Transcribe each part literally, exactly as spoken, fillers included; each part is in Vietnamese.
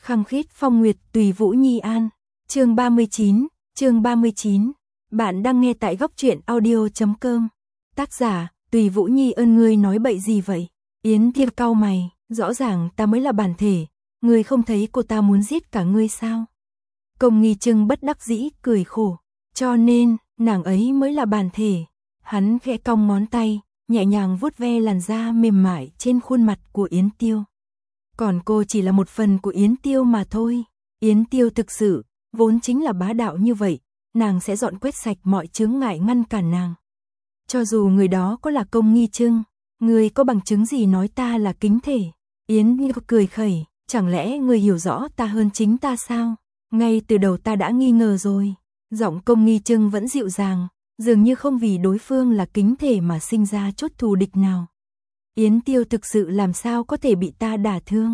Khăng khít phong nguyệt tùy Vũ Nhi an. Chương ba mươi chín, chương ba mươi chín. Bạn đang nghe tại góc truyện audio chấm com. Tác giả, Tùy Vũ Nhi. Ơn ngươi nói bậy gì vậy? Yến Tiêu cau mày, rõ ràng ta mới là bản thể, ngươi không thấy cô ta muốn giết cả ngươi sao? Công Nghi Trưng bất đắc dĩ cười khổ, cho nên nàng ấy mới là bản thể. Hắn khẽ cong ngón tay, nhẹ nhàng vuốt ve làn da mềm mại trên khuôn mặt của Yến Tiêu. Còn cô chỉ là một phần của Yến Tiêu mà thôi. Yến Tiêu thực sự, vốn chính là bá đạo như vậy, nàng sẽ dọn quét sạch mọi chướng ngại ngăn cản nàng. Cho dù người đó có là Công Nghi Trưng, ngươi có bằng chứng gì nói ta là kính thể? Yến Tiêu cười khẩy, chẳng lẽ ngươi hiểu rõ ta hơn chính ta sao? Ngay từ đầu ta đã nghi ngờ rồi. Giọng Công Nghi Trưng vẫn dịu dàng, dường như không vì đối phương là kính thể mà sinh ra chút thù địch nào. Yến Tiêu thực sự làm sao có thể bị ta đả thương?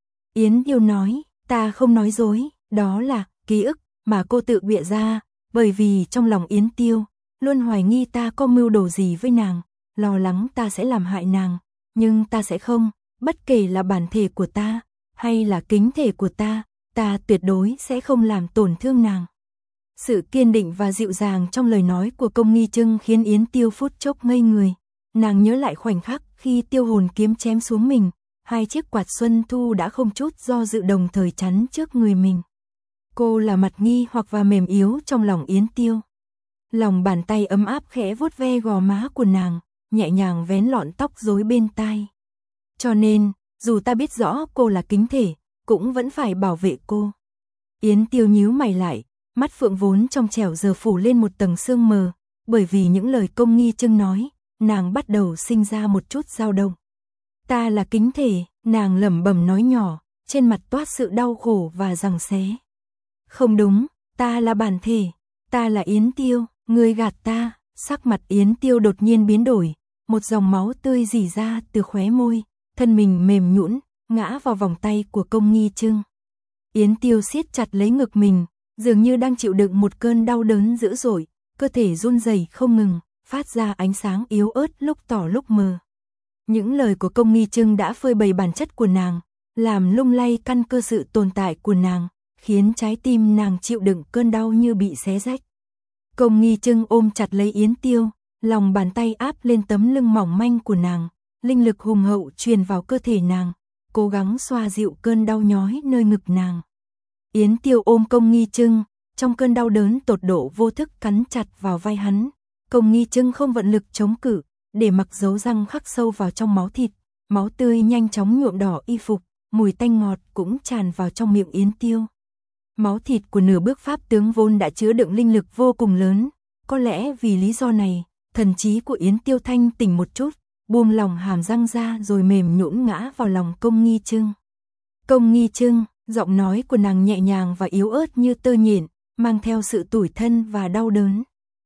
Yến Tiêu nói, ta không nói dối, đó là ký ức mà cô tự bịa ra, bởi vì trong lòng Yến Tiêu luôn hoài nghi ta có mưu đồ gì với nàng, lo lắng ta sẽ làm hại nàng, nhưng ta sẽ không, bất kể là bản thể của ta hay là kính thể của ta, ta tuyệt đối sẽ không làm tổn thương nàng. Sự kiên định và dịu dàng trong lời nói của Công Nghi Trưng khiến Yến Tiêu phút chốc ngây người. Nàng nhớ lại khoảnh khắc khi tiêu hồn kiếm chém xuống mình, hai chiếc quạt xuân thu đã không chút do dự đồng thời chắn trước người mình. Cô là mặt nghi hoặc và mềm yếu trong lòng Yến Tiêu. Lòng bàn tay ấm áp khẽ vuốt ve gò má của nàng, nhẹ nhàng vén lọn tóc rối bên tai. Cho nên, dù ta biết rõ cô là kính thể, cũng vẫn phải bảo vệ cô. Yến Tiêu nhíu mày lại, mắt phượng vốn trong trẻo giờ phủ lên một tầng sương mờ, bởi vì những lời Công Nghi Trưng nói, nàng bắt đầu sinh ra một chút dao động. Ta là kính thể, nàng lẩm bẩm nói nhỏ, trên mặt toát sự đau khổ và giằng xé. Không đúng, ta là bản thể, ta là Yến Tiêu, ngươi gạt ta. Sắc mặt Yến Tiêu đột nhiên biến đổi, một dòng máu tươi rỉ ra từ khóe môi, thân mình mềm nhũn, ngã vào vòng tay của Công Nghi Trưng. Yến Tiêu siết chặt lấy ngực mình, dường như đang chịu đựng một cơn đau đớn dữ dội, cơ thể run rẩy không ngừng, phát ra ánh sáng yếu ớt lúc tỏ lúc mờ. Những lời của Công Nghi Trưng đã phơi bày bản chất của nàng, làm lung lay căn cơ sự tồn tại của nàng, khiến trái tim nàng chịu đựng cơn đau như bị xé rách. Công Nghi Trưng ôm chặt lấy Yến Tiêu, lòng bàn tay áp lên tấm lưng mỏng manh của nàng, linh lực hùng hậu truyền vào cơ thể nàng, cố gắng xoa dịu cơn đau nhói nơi ngực nàng. Yến Tiêu ôm Công Nghi Trưng, trong cơn đau đớn tột độ vô thức cắn chặt vào vai hắn. Công Nghi Trưng không vận lực chống cự, để mặc dấu răng khắc sâu vào trong máu thịt, máu tươi nhanh chóng nhuộm đỏ y phục, mùi tanh ngọt cũng tràn vào trong miệng Yến Tiêu. Máu thịt của nửa bước pháp tướng vốn đã chứa đựng linh lực vô cùng lớn, có lẽ vì lý do này, thần trí của Yến Tiêu thanh tỉnh một chút, buông lòng hàm răng ra rồi mềm nhũn ngã vào lòng Công Nghi Trưng. Công Nghi Trưng, giọng nói của nàng nhẹ nhàng và yếu ớt như tơ nhện, mang theo sự tủi thân và đau đớn.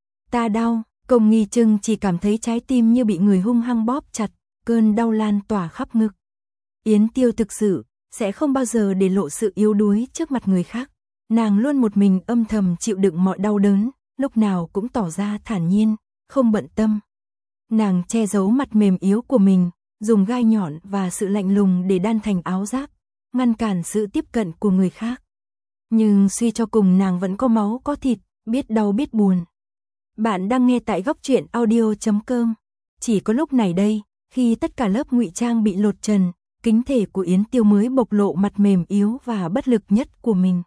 Ta đau. Công Nghi Trưng chỉ cảm thấy trái tim như bị người hung hăng bóp chặt, cơn đau lan tỏa khắp ngực. Yến Tiêu thực sự sẽ không bao giờ để lộ sự yếu đuối trước mặt người khác. Nàng luôn một mình âm thầm chịu đựng mọi đau đớn, lúc nào cũng tỏ ra thản nhiên, không bận tâm. Nàng che giấu mặt mềm yếu của mình, dùng gai nhọn và sự lạnh lùng để đan thành áo giáp, ngăn cản sự tiếp cận của người khác. Nhưng suy cho cùng nàng vẫn có máu có thịt, biết đau biết buồn. Bạn đang nghe tại góc truyện audio chấm com. Chỉ có lúc này đây, khi tất cả lớp ngụy trang bị lột trần, kính thể của Yến Tiêu mới bộc lộ mặt mềm yếu và bất lực nhất của mình.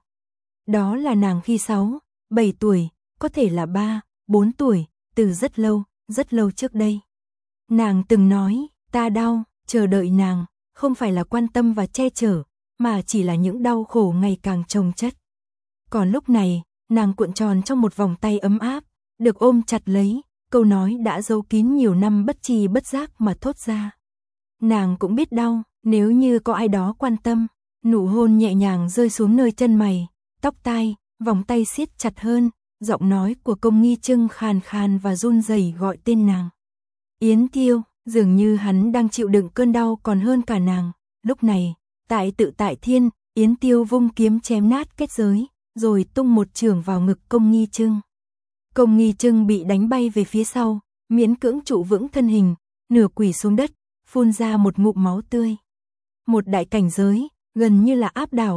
Đó là nàng khi sáu, bảy tuổi, có thể là ba, bốn tuổi, từ rất lâu, rất lâu trước đây. Nàng từng nói, ta đau, chờ đợi nàng, không phải là quan tâm và che chở, mà chỉ là những đau khổ ngày càng chồng chất. Còn lúc này, nàng cuộn tròn trong một vòng tay ấm áp, được ôm chặt lấy, câu nói đã giấu kín nhiều năm bất tri bất giác mà thốt ra. Nàng cũng biết đau, nếu như có ai đó quan tâm. Nụ hôn nhẹ nhàng rơi xuống nơi chân mày, tóc tai, vòng tay siết chặt hơn, giọng nói của Công Nghi Trưng khàn khàn và run rẩy gọi tên nàng. Yến Tiêu, dường như hắn đang chịu đựng cơn đau còn hơn cả nàng. Lúc này, tại Tự Tại Thiên, Yến Tiêu vung kiếm chém nát kết giới, rồi tung một chưởng vào ngực Công Nghi Trưng. Công Nghi Trưng bị đánh bay về phía sau, miễn cưỡng trụ vững thân hình, nửa quỳ xuống đất, phun ra một ngụm máu tươi. Một đại cảnh giới, gần như là áp đảo,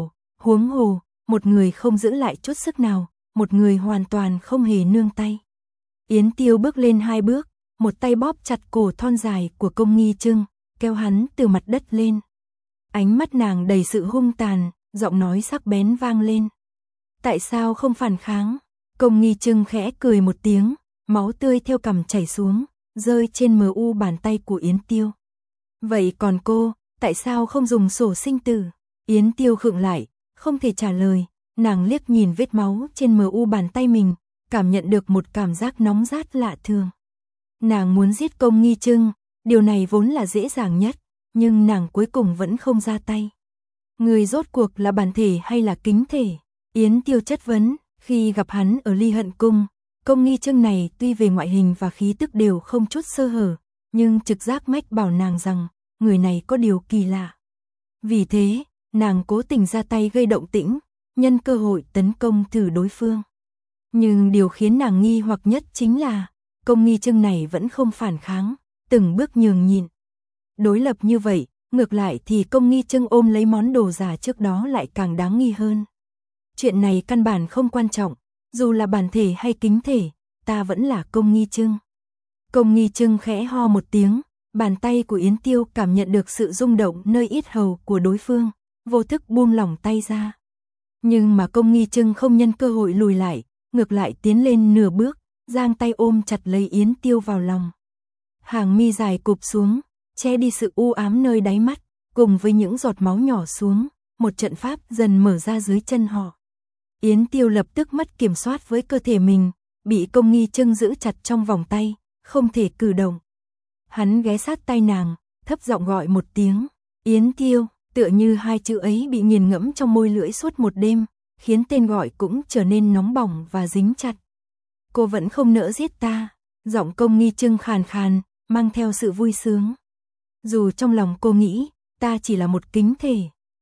Huống hồ, một người không giữ lại chút sức nào, một người hoàn toàn không hề nương tay. Yến Tiêu bước lên hai bước, một tay bóp chặt cổ thon dài của Công Nghi Trưng, kéo hắn từ mặt đất lên. Ánh mắt nàng đầy sự hung tàn, giọng nói sắc bén vang lên. Tại sao không phản kháng? Công Nghi Trưng khẽ cười một tiếng, máu tươi theo cằm chảy xuống, rơi trên mờ u bàn tay của Yến Tiêu. Vậy còn cô, tại sao không dùng sổ sinh tử? Yến Tiêu khựng lại, không thể trả lời, nàng liếc nhìn vết máu trên mờ u bàn tay mình, cảm nhận được một cảm giác nóng rát lạ thường. Nàng muốn giết Công Nghi Trưng, điều này vốn là dễ dàng nhất, nhưng nàng cuối cùng vẫn không ra tay. Người rốt cuộc là bản thể hay là kính thể? Yến Tiêu chất vấn, khi gặp hắn ở Ly Hận Cung, Công Nghi Trưng này tuy về ngoại hình và khí tức đều không chút sơ hở, nhưng trực giác mách bảo nàng rằng, người này có điều kỳ lạ. Vì thế, nàng cố tình ra tay gây động tĩnh, nhân cơ hội tấn công thử đối phương. Nhưng điều khiến nàng nghi hoặc nhất chính là, Công Nghi Trưng này vẫn không phản kháng, từng bước nhường nhịn. Đối lập như vậy, ngược lại thì Công Nghi Trưng ôm lấy món đồ giả trước đó lại càng đáng nghi hơn. Chuyện này căn bản không quan trọng, dù là bản thể hay kính thể, ta vẫn là Công Nghi Trưng. Công Nghi Trưng khẽ ho một tiếng, bàn tay của Yến Tiêu cảm nhận được sự rung động nơi yết hầu của đối phương, vô thức buông lỏng tay ra. Nhưng mà Công Nghi Trưng không nhân cơ hội lùi lại, ngược lại tiến lên nửa bước, giang tay ôm chặt lấy Yến Tiêu vào lòng. Hàng mi dài cụp xuống, che đi sự u ám nơi đáy mắt, cùng với những giọt máu nhỏ xuống, một trận pháp dần mở ra dưới chân họ. Yến Tiêu lập tức mất kiểm soát với cơ thể mình, bị Công Nghi Trưng giữ chặt trong vòng tay, không thể cử động. Hắn ghé sát tay nàng, thấp giọng gọi một tiếng, Yến Tiêu, tựa như hai chữ ấy bị nghiền ngẫm trong môi lưỡi suốt một đêm, khiến tên gọi cũng trở nên nóng bỏng và dính chặt. Cô vẫn không nỡ giết ta, giọng Công Nghi Trưng khàn khàn, mang theo sự vui sướng. Dù trong lòng cô nghĩ, ta chỉ là một kính thể.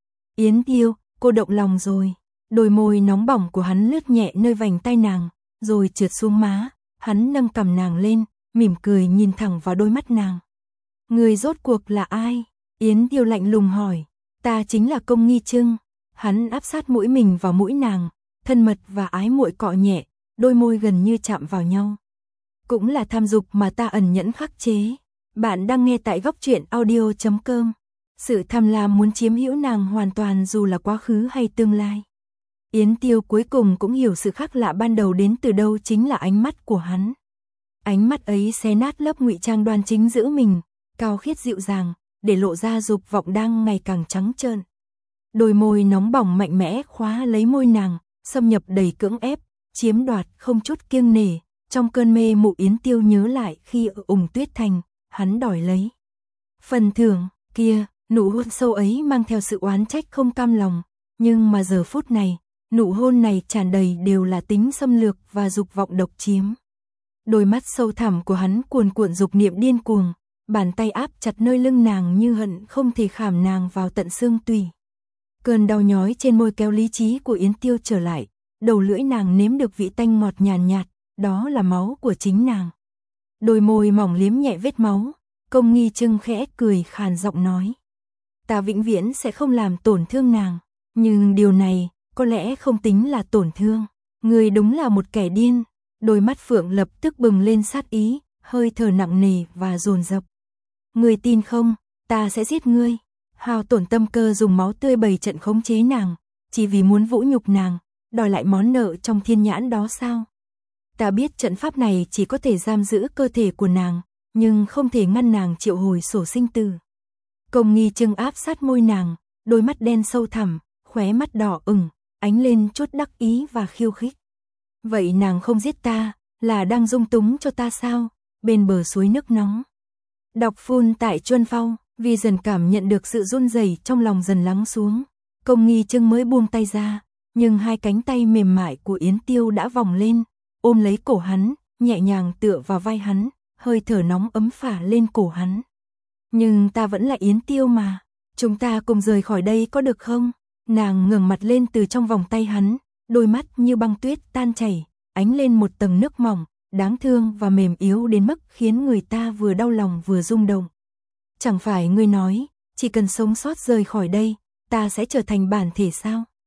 Yến Tiêu, cô động lòng rồi. Đôi môi nóng bỏng của hắn lướt nhẹ nơi vành tay nàng, rồi trượt xuống má, hắn nâng cằm nàng lên, mỉm cười nhìn thẳng vào đôi mắt nàng. Người rốt cuộc là ai? Yến Tiêu lạnh lùng hỏi. Ta chính là Công Nghi Trưng. Hắn áp sát mũi mình vào mũi nàng, thân mật và ái muội cọ nhẹ, đôi môi gần như chạm vào nhau. Cũng là tham dục mà ta ẩn nhẫn khắc chế. Bạn đang nghe tại góc truyện audio chấm com. Sự tham lam muốn chiếm hữu nàng hoàn toàn dù là quá khứ hay tương lai. Yến Tiêu cuối cùng cũng hiểu sự khác lạ ban đầu đến từ đâu, chính là ánh mắt của hắn. Ánh mắt ấy xé nát lớp ngụy trang đoan chính giữ mình, cao khiết dịu dàng, để lộ ra dục vọng đang ngày càng trắng trơn. Đôi môi nóng bỏng mạnh mẽ khóa lấy môi nàng, xâm nhập đầy cưỡng ép, chiếm đoạt không chút kiêng nể. Trong cơn mê mụ Yến Tiêu nhớ lại khi ở Ủng Tuyết Thành, hắn đòi lấy phần thưởng kia, nụ hôn sâu ấy mang theo sự oán trách không cam lòng, nhưng mà giờ phút này, nụ hôn này tràn đầy đều là tính xâm lược và dục vọng độc chiếm. Đôi mắt sâu thẳm của hắn cuồn cuộn dục niệm điên cuồng, bàn tay áp chặt nơi lưng nàng như hận không thể khảm nàng vào tận xương tủy. Cơn đau nhói trên môi kéo lý trí của Yến Tiêu trở lại, đầu lưỡi nàng nếm được vị tanh ngọt nhàn nhạt, nhạt, đó là máu của chính nàng. Đôi môi mỏng liếm nhẹ vết máu, Công Nghi Trưng khẽ cười khàn giọng nói. Ta vĩnh viễn sẽ không làm tổn thương nàng, nhưng điều này có lẽ không tính là tổn thương. Người đúng là một kẻ điên. Đôi mắt Phượng lập tức bừng lên sát ý, hơi thở nặng nề và dồn dập. Người tin không, ta sẽ giết ngươi. Hao tổn tâm cơ dùng máu tươi bày trận khống chế nàng, chỉ vì muốn vũ nhục nàng, đòi lại món nợ trong thiên nhãn đó sao? Ta biết trận pháp này chỉ có thể giam giữ cơ thể của nàng, nhưng không thể ngăn nàng triệu hồi sổ sinh tử. Công Nghi Trưng áp sát môi nàng, đôi mắt đen sâu thẳm, khóe mắt đỏ ửng, ánh lên chút đắc ý và khiêu khích. Vậy nàng không giết ta, là đang dung túng cho ta sao? Bên bờ suối nước nóng. Đọc phun tại Chuân Phao, vì dần cảm nhận được sự run rẩy trong lòng dần lắng xuống. Công Nghi Trưng mới buông tay ra, nhưng hai cánh tay mềm mại của Yến Tiêu đã vòng lên, ôm lấy cổ hắn, nhẹ nhàng tựa vào vai hắn, hơi thở nóng ấm phả lên cổ hắn. Nhưng ta vẫn là Yến Tiêu mà, chúng ta cùng rời khỏi đây có được không? Nàng ngẩng mặt lên từ trong vòng tay hắn, đôi mắt như băng tuyết tan chảy, ánh lên một tầng nước mỏng, đáng thương và mềm yếu đến mức khiến người ta vừa đau lòng vừa rung động. Chẳng phải ngươi nói, chỉ cần sống sót rời khỏi đây, ta sẽ trở thành bản thể sao?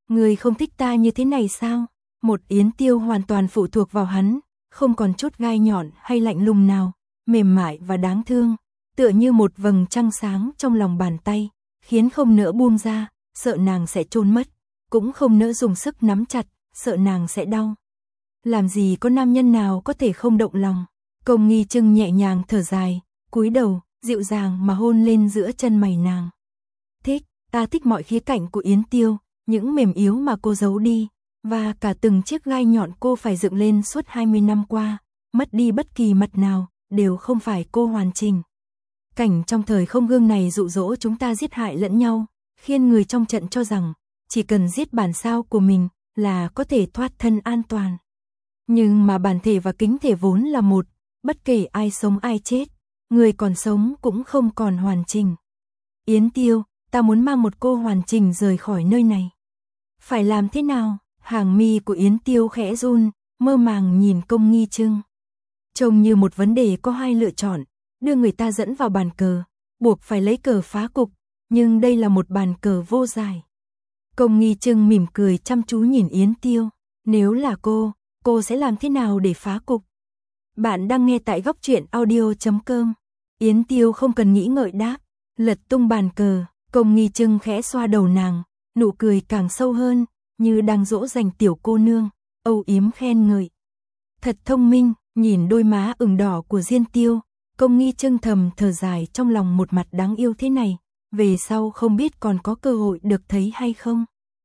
Người không thích ta như thế này sao? Một Yến Tiêu hoàn toàn phụ thuộc vào hắn, không còn chút gai nhọn hay lạnh lùng nào, mềm mại và đáng thương, tựa như một vầng trăng sáng trong lòng bàn tay, khiến không nỡ buông ra, sợ nàng sẽ chôn mất, cũng không nỡ dùng sức nắm chặt, sợ nàng sẽ đau. Làm gì có nam nhân nào có thể không động lòng. Công Nghi Trưng nhẹ nhàng thở dài, cúi đầu, dịu dàng mà hôn lên giữa chân mày nàng. Thích, ta thích mọi khía cạnh của Yến Tiêu, những mềm yếu mà cô giấu đi, và cả từng chiếc gai nhọn cô phải dựng lên suốt hai mươi năm qua, mất đi bất kỳ mặt nào, đều không phải cô hoàn chỉnh. Cảnh trong thời không gương này dụ dỗ chúng ta giết hại lẫn nhau, khiến người trong trận cho rằng, chỉ cần giết bản sao của mình, là có thể thoát thân an toàn. Nhưng mà bản thể và kính thể vốn là một, bất kể ai sống ai chết, người còn sống cũng không còn hoàn chỉnh. Yến Tiêu, ta muốn mang một cô hoàn chỉnh rời khỏi nơi này. Phải làm thế nào? Hàng mi của Yến Tiêu khẽ run, mơ màng nhìn Công Nghi Trưng. Trông như một vấn đề có hai lựa chọn, đưa người ta dẫn vào bàn cờ, buộc phải lấy cờ phá cục, nhưng đây là một bàn cờ vô giải. Công Nghi Trưng mỉm cười chăm chú nhìn Yến Tiêu, nếu là cô, cô sẽ làm thế nào để phá cục? Bạn đang nghe tại góc truyện audio chấm com. Yến Tiêu không cần nghĩ ngợi đáp, lật tung bàn cờ, Công Nghi Trưng khẽ xoa đầu nàng, nụ cười càng sâu hơn, như đang dỗ dành tiểu cô nương, âu yếm khen ngợi. Thật thông minh, nhìn đôi má ửng đỏ của Diên Tiêu, Công Nghi Trưng thầm thở dài trong lòng, một mặt đáng yêu thế này, về sau không biết còn có cơ hội được thấy hay không.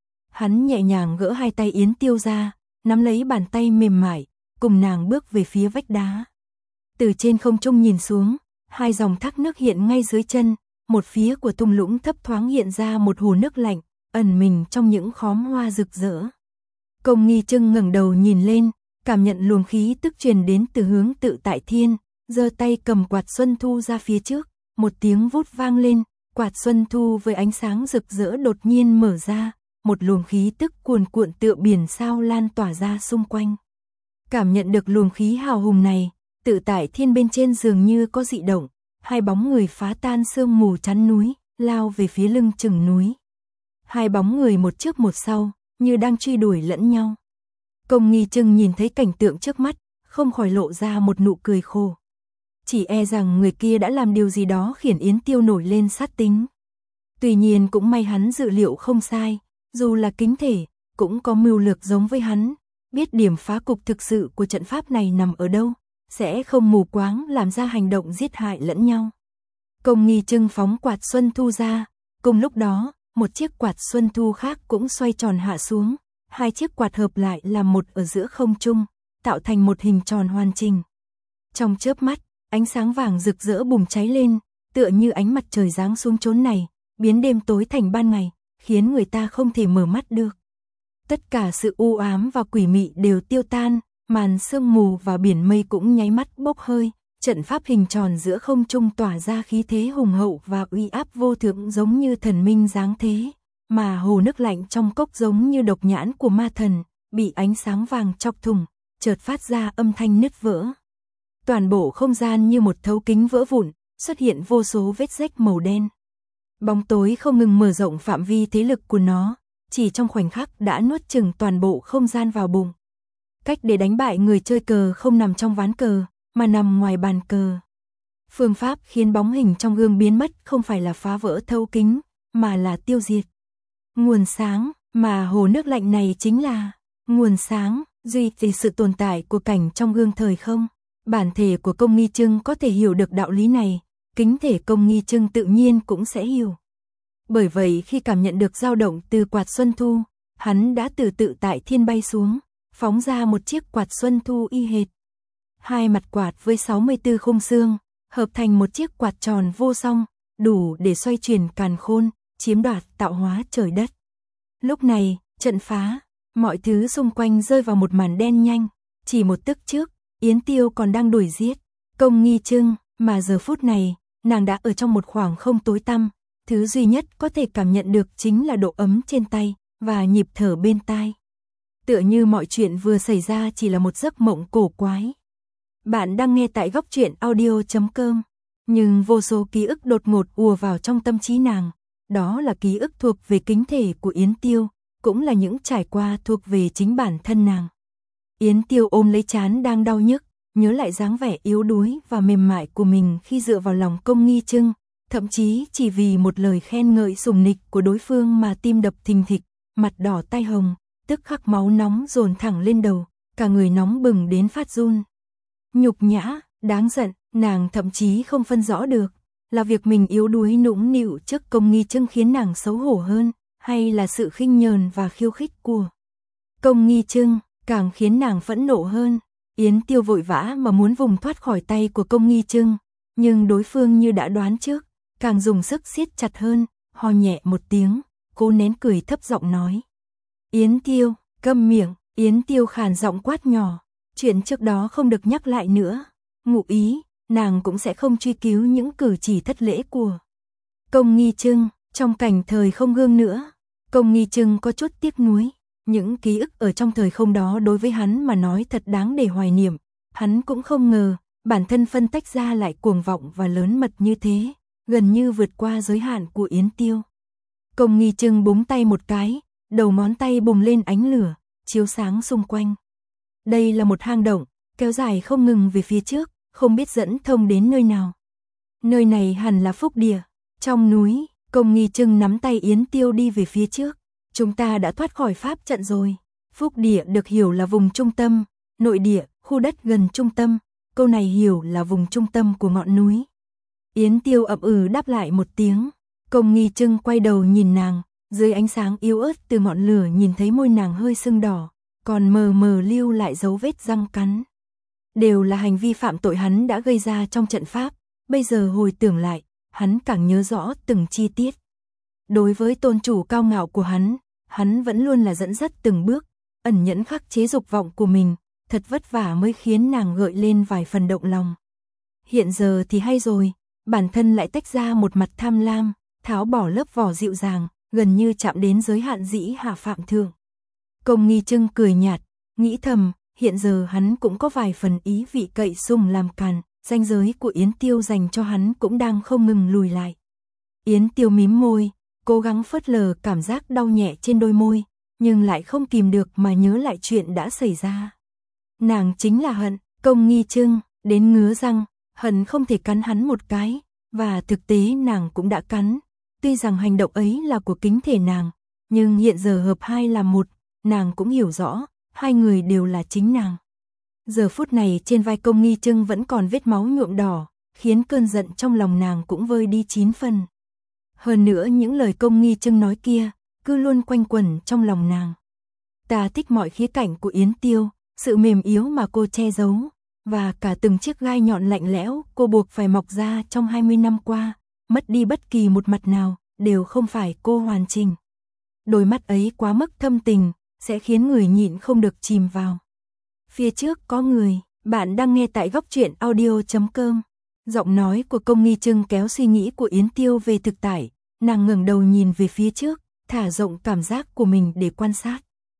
Hắn nhẹ nhàng gỡ hai tay Yến Tiêu ra, nắm lấy bàn tay mềm mại, cùng nàng bước về phía vách đá. Từ trên không trung nhìn xuống, hai dòng thác nước hiện ngay dưới chân, một phía của thung lũng thấp thoáng hiện ra một hồ nước lạnh, ẩn mình trong những khóm hoa rực rỡ. Công Nghi Trưng ngẩng đầu nhìn lên, cảm nhận luồng khí tức truyền đến từ hướng Tự Tại Thiên, giơ tay cầm quạt xuân thu ra phía trước, một tiếng vút vang lên, quạt xuân thu với ánh sáng rực rỡ đột nhiên mở ra, một luồng khí tức cuồn cuộn tựa biển sao lan tỏa ra xung quanh. Cảm nhận được luồng khí hào hùng này, Tự Tại Thiên bên trên dường như có dị động, hai bóng người phá tan sương mù chắn núi, lao về phía lưng chừng núi. Hai bóng người một trước một sau, như đang truy đuổi lẫn nhau. Công Nghi Trưng nhìn thấy cảnh tượng trước mắt, không khỏi lộ ra một nụ cười khổ. Chỉ e rằng người kia đã làm điều gì đó khiến Yến Tiêu nổi lên sát tính. Tuy nhiên cũng may hắn dự liệu không sai, dù là kính thể, cũng có mưu lược giống với hắn, biết điểm phá cục thực sự của trận pháp này nằm ở đâu, sẽ không mù quáng làm ra hành động giết hại lẫn nhau. Công Nghi Trưng phóng quạt xuân thu ra, cùng lúc đó, một chiếc quạt xuân thu khác cũng xoay tròn hạ xuống, hai chiếc quạt hợp lại làm một ở giữa không trung, tạo thành một hình tròn hoàn chỉnh. Trong chớp mắt, ánh sáng vàng rực rỡ bùng cháy lên, tựa như ánh mặt trời giáng xuống chốn này, biến đêm tối thành ban ngày, khiến người ta không thể mở mắt được. Tất cả sự u ám và quỷ mị đều tiêu tan, màn sương mù và biển mây cũng nháy mắt bốc hơi, trận pháp hình tròn giữa không trung tỏa ra khí thế hùng hậu và uy áp vô thượng giống như thần minh giáng thế, mà hồ nước lạnh trong cốc giống như độc nhãn của ma thần, bị ánh sáng vàng chọc thủng, chợt phát ra âm thanh nứt vỡ. Toàn bộ không gian như một thấu kính vỡ vụn, xuất hiện vô số vết rách màu đen. Bóng tối không ngừng mở rộng phạm vi thế lực của nó, chỉ trong khoảnh khắc đã nuốt chửng toàn bộ không gian vào bụng. Cách để đánh bại người chơi cờ không nằm trong ván cờ, mà nằm ngoài bàn cờ. Phương pháp khiến bóng hình trong gương biến mất không phải là phá vỡ thấu kính, mà là tiêu diệt. Nguồn sáng, mà hồ nước lạnh này chính là nguồn sáng, duy trì sự tồn tại của cảnh trong gương thời không. Bản thể của Công Nghi Trưng có thể hiểu được đạo lý này, kính thể Công Nghi Trưng tự nhiên cũng sẽ hiểu. Bởi vậy khi cảm nhận được dao động từ quạt xuân thu, hắn đã từ Tự Tại Thiên bay xuống, phóng ra một chiếc quạt xuân thu y hệt. Hai mặt quạt với sáu mươi tư khung xương, hợp thành một chiếc quạt tròn vô song, đủ để xoay chuyển càn khôn, chiếm đoạt tạo hóa trời đất. Lúc này, trận phá, mọi thứ xung quanh rơi vào một màn đen nhanh, chỉ một tức trước, Yến Tiêu còn đang đuổi giết Công Nghi Trưng, mà giờ phút này, nàng đã ở trong một khoảng không tối tăm, thứ duy nhất có thể cảm nhận được chính là độ ấm trên tay và nhịp thở bên tai. Tựa như mọi chuyện vừa xảy ra chỉ là một giấc mộng cổ quái. Bạn đang nghe tại góc truyện audio chấm com, nhưng vô số ký ức đột ngột ùa vào trong tâm trí nàng, đó là ký ức thuộc về kính thể của Yến Tiêu, cũng là những trải qua thuộc về chính bản thân nàng. Yến Tiêu ôm lấy trán đang đau nhức, nhớ lại dáng vẻ yếu đuối và mềm mại của mình khi dựa vào lòng Công Nghi Trưng, thậm chí chỉ vì một lời khen ngợi sủng nịch của đối phương mà tim đập thình thịch, mặt đỏ tai hồng, tức khắc máu nóng dồn thẳng lên đầu, cả người nóng bừng đến phát run. Nhục nhã, đáng giận, nàng thậm chí không phân rõ được, là việc mình yếu đuối nũng nịu trước Công Nghi Trưng khiến nàng xấu hổ hơn, hay là sự khinh nhờn và khiêu khích của Công Nghi Trưng càng khiến nàng phẫn nộ hơn. Yến Tiêu vội vã mà muốn vùng thoát khỏi tay của Công Nghi Trưng, nhưng đối phương như đã đoán trước, càng dùng sức siết chặt hơn, ho nhẹ một tiếng, cố nén cười thấp giọng nói. Yến Tiêu, câm miệng. Yến Tiêu khàn giọng quát nhỏ, chuyện trước đó không được nhắc lại nữa. Ngụ ý, nàng cũng sẽ không truy cứu những cử chỉ thất lễ của Công Nghi Trưng. Trong cảnh thời không gương nữa, Công Nghi Trưng có chút tiếc nuối. Những ký ức ở trong thời không đó đối với hắn mà nói thật đáng để hoài niệm. Hắn cũng không ngờ, bản thân phân tách ra lại cuồng vọng và lớn mật như thế, gần như vượt qua giới hạn của Yến Tiêu. Công Nghi Trưng búng tay một cái, đầu ngón tay bùng lên ánh lửa, chiếu sáng xung quanh. Đây là một hang động, kéo dài không ngừng về phía trước, không biết dẫn thông đến nơi nào. Nơi này hẳn là phúc địa. Trong núi, Công Nghi Trưng nắm tay Yến Tiêu đi về phía trước. Chúng ta đã thoát khỏi pháp trận rồi. Phúc địa được hiểu là vùng trung tâm, nội địa, khu đất gần trung tâm. Câu này hiểu là vùng trung tâm của ngọn núi. Yến Tiêu ậm ừ đáp lại một tiếng. Công Nghi Trưng quay đầu nhìn nàng, dưới ánh sáng yếu ớt từ ngọn lửa nhìn thấy môi nàng hơi sưng đỏ, còn mờ mờ lưu lại dấu vết răng cắn. Đều là hành vi phạm tội hắn đã gây ra trong trận pháp, bây giờ hồi tưởng lại, hắn càng nhớ rõ từng chi tiết. Đối với tôn chủ cao ngạo của hắn, hắn vẫn luôn là dẫn dắt từng bước, ẩn nhẫn khắc chế dục vọng của mình, thật vất vả mới khiến nàng gợi lên vài phần động lòng. Hiện giờ thì hay rồi, bản thân lại tách ra một mặt tham lam, tháo bỏ lớp vỏ dịu dàng, gần như chạm đến giới hạn dĩ hạ phạm thượng. Công Nghi Trưng cười nhạt, nghĩ thầm, hiện giờ hắn cũng có vài phần ý vị cậy sùng làm càn, ranh giới của Yến Tiêu dành cho hắn cũng đang không ngừng lùi lại. Yến Tiêu mím môi, cố gắng phớt lờ cảm giác đau nhẹ trên đôi môi, nhưng lại không kìm được mà nhớ lại chuyện đã xảy ra. Nàng chính là hận, Công Nghi Trưng, đến ngứa răng, hận không thể cắn hắn một cái, và thực tế nàng cũng đã cắn. Tuy rằng hành động ấy là của kính thể nàng, nhưng hiện giờ hợp hai làm một, nàng cũng hiểu rõ, hai người đều là chính nàng. Giờ phút này trên vai Công Nghi Trưng vẫn còn vết máu nhuộm đỏ, khiến cơn giận trong lòng nàng cũng vơi đi chín phần. Hơn nữa những lời Công Nghi Trưng nói kia, cứ luôn quanh quẩn trong lòng nàng. Ta thích mọi khía cạnh của Yến Tiêu, sự mềm yếu mà cô che giấu, và cả từng chiếc gai nhọn lạnh lẽo cô buộc phải mọc ra trong hai mươi năm qua, mất đi bất kỳ một mặt nào, đều không phải cô hoàn chỉnh. Đôi mắt ấy quá mức thâm tình, sẽ khiến người nhịn không được chìm vào. Phía trước có người, bạn đang nghe tại góc truyện audio chấm com. Giọng nói của Công Nghi Trưng kéo suy nghĩ của Yến Tiêu về thực tại, nàng ngẩng đầu nhìn về phía trước, thả rộng cảm giác của mình để quan sát.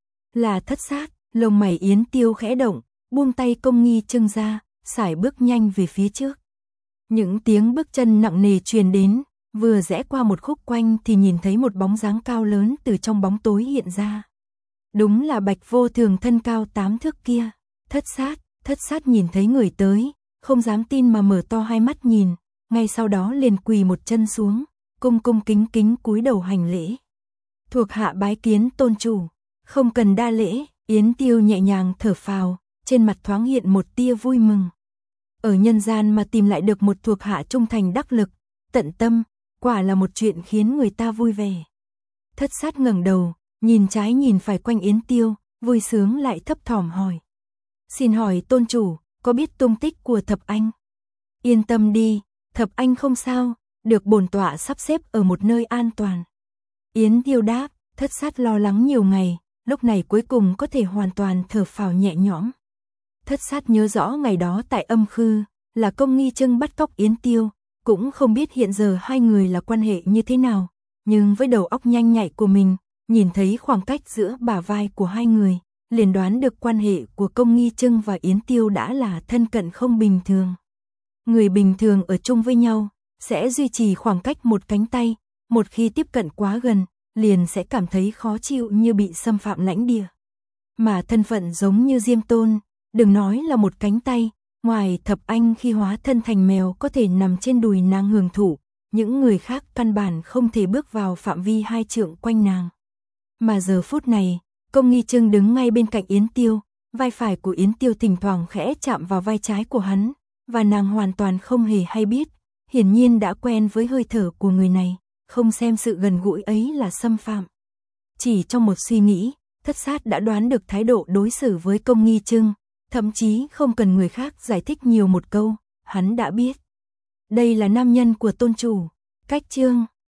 Là thất sát, lông mày Yến Tiêu khẽ động, buông tay Công Nghi Trưng ra, sải bước nhanh về phía trước. Những tiếng bước chân nặng nề truyền đến, vừa rẽ qua một khúc quanh thì nhìn thấy một bóng dáng cao lớn từ trong bóng tối hiện ra. Đúng là Bạch Vô Thường thân cao tám thước kia. Thất sát, thất sát nhìn thấy người tới, không dám tin mà mở to hai mắt nhìn, ngay sau đó liền quỳ một chân xuống, cung cung kính kính cúi đầu hành lễ. Thuộc hạ bái kiến tôn chủ, không cần đa lễ. Yến Tiêu nhẹ nhàng thở phào, trên mặt thoáng hiện một tia vui mừng. Ở nhân gian mà tìm lại được một thuộc hạ trung thành đắc lực, tận tâm, quả là một chuyện khiến người ta vui vẻ. Thất sát ngẩng đầu, nhìn trái nhìn phải quanh Yến Tiêu, vui sướng lại thấp thỏm hỏi. Xin hỏi tôn chủ, có biết tung tích của Thập Anh? Yên tâm đi, Thập Anh không sao, được bổn tọa sắp xếp ở một nơi an toàn. Yến Tiêu đáp, thất sát lo lắng nhiều ngày, lúc này cuối cùng có thể hoàn toàn thở phào nhẹ nhõm. Thất sát nhớ rõ ngày đó tại Âm Khư, là Công Nghi Trưng bắt cóc Yến Tiêu, cũng không biết hiện giờ hai người là quan hệ như thế nào, nhưng với đầu óc nhanh nhạy của mình, nhìn thấy khoảng cách giữa bả vai của hai người, liền đoán được quan hệ của Công Nghi Trưng và Yến Tiêu đã là thân cận không bình thường. Người bình thường ở chung với nhau, sẽ duy trì khoảng cách một cánh tay, một khi tiếp cận quá gần, liền sẽ cảm thấy khó chịu như bị xâm phạm lãnh địa. Mà thân phận giống như Diêm Tôn, đừng nói là một cánh tay, ngoài Thập Anh khi hóa thân thành mèo có thể nằm trên đùi nàng hưởng thụ, những người khác căn bản không thể bước vào phạm vi hai trượng quanh nàng. Mà giờ phút này, Công Nghi Trưng đứng ngay bên cạnh Yến Tiêu, vai phải của Yến Tiêu thỉnh thoảng khẽ chạm vào vai trái của hắn, và nàng hoàn toàn không hề hay biết, hiển nhiên đã quen với hơi thở của người này, không xem sự gần gũi ấy là xâm phạm. Chỉ trong một suy nghĩ, Thất Sát đã đoán được thái độ đối xử với Công Nghi Trưng, thậm chí không cần người khác giải thích nhiều một câu, hắn đã biết. Đây là nam nhân của tôn chủ. Cách chương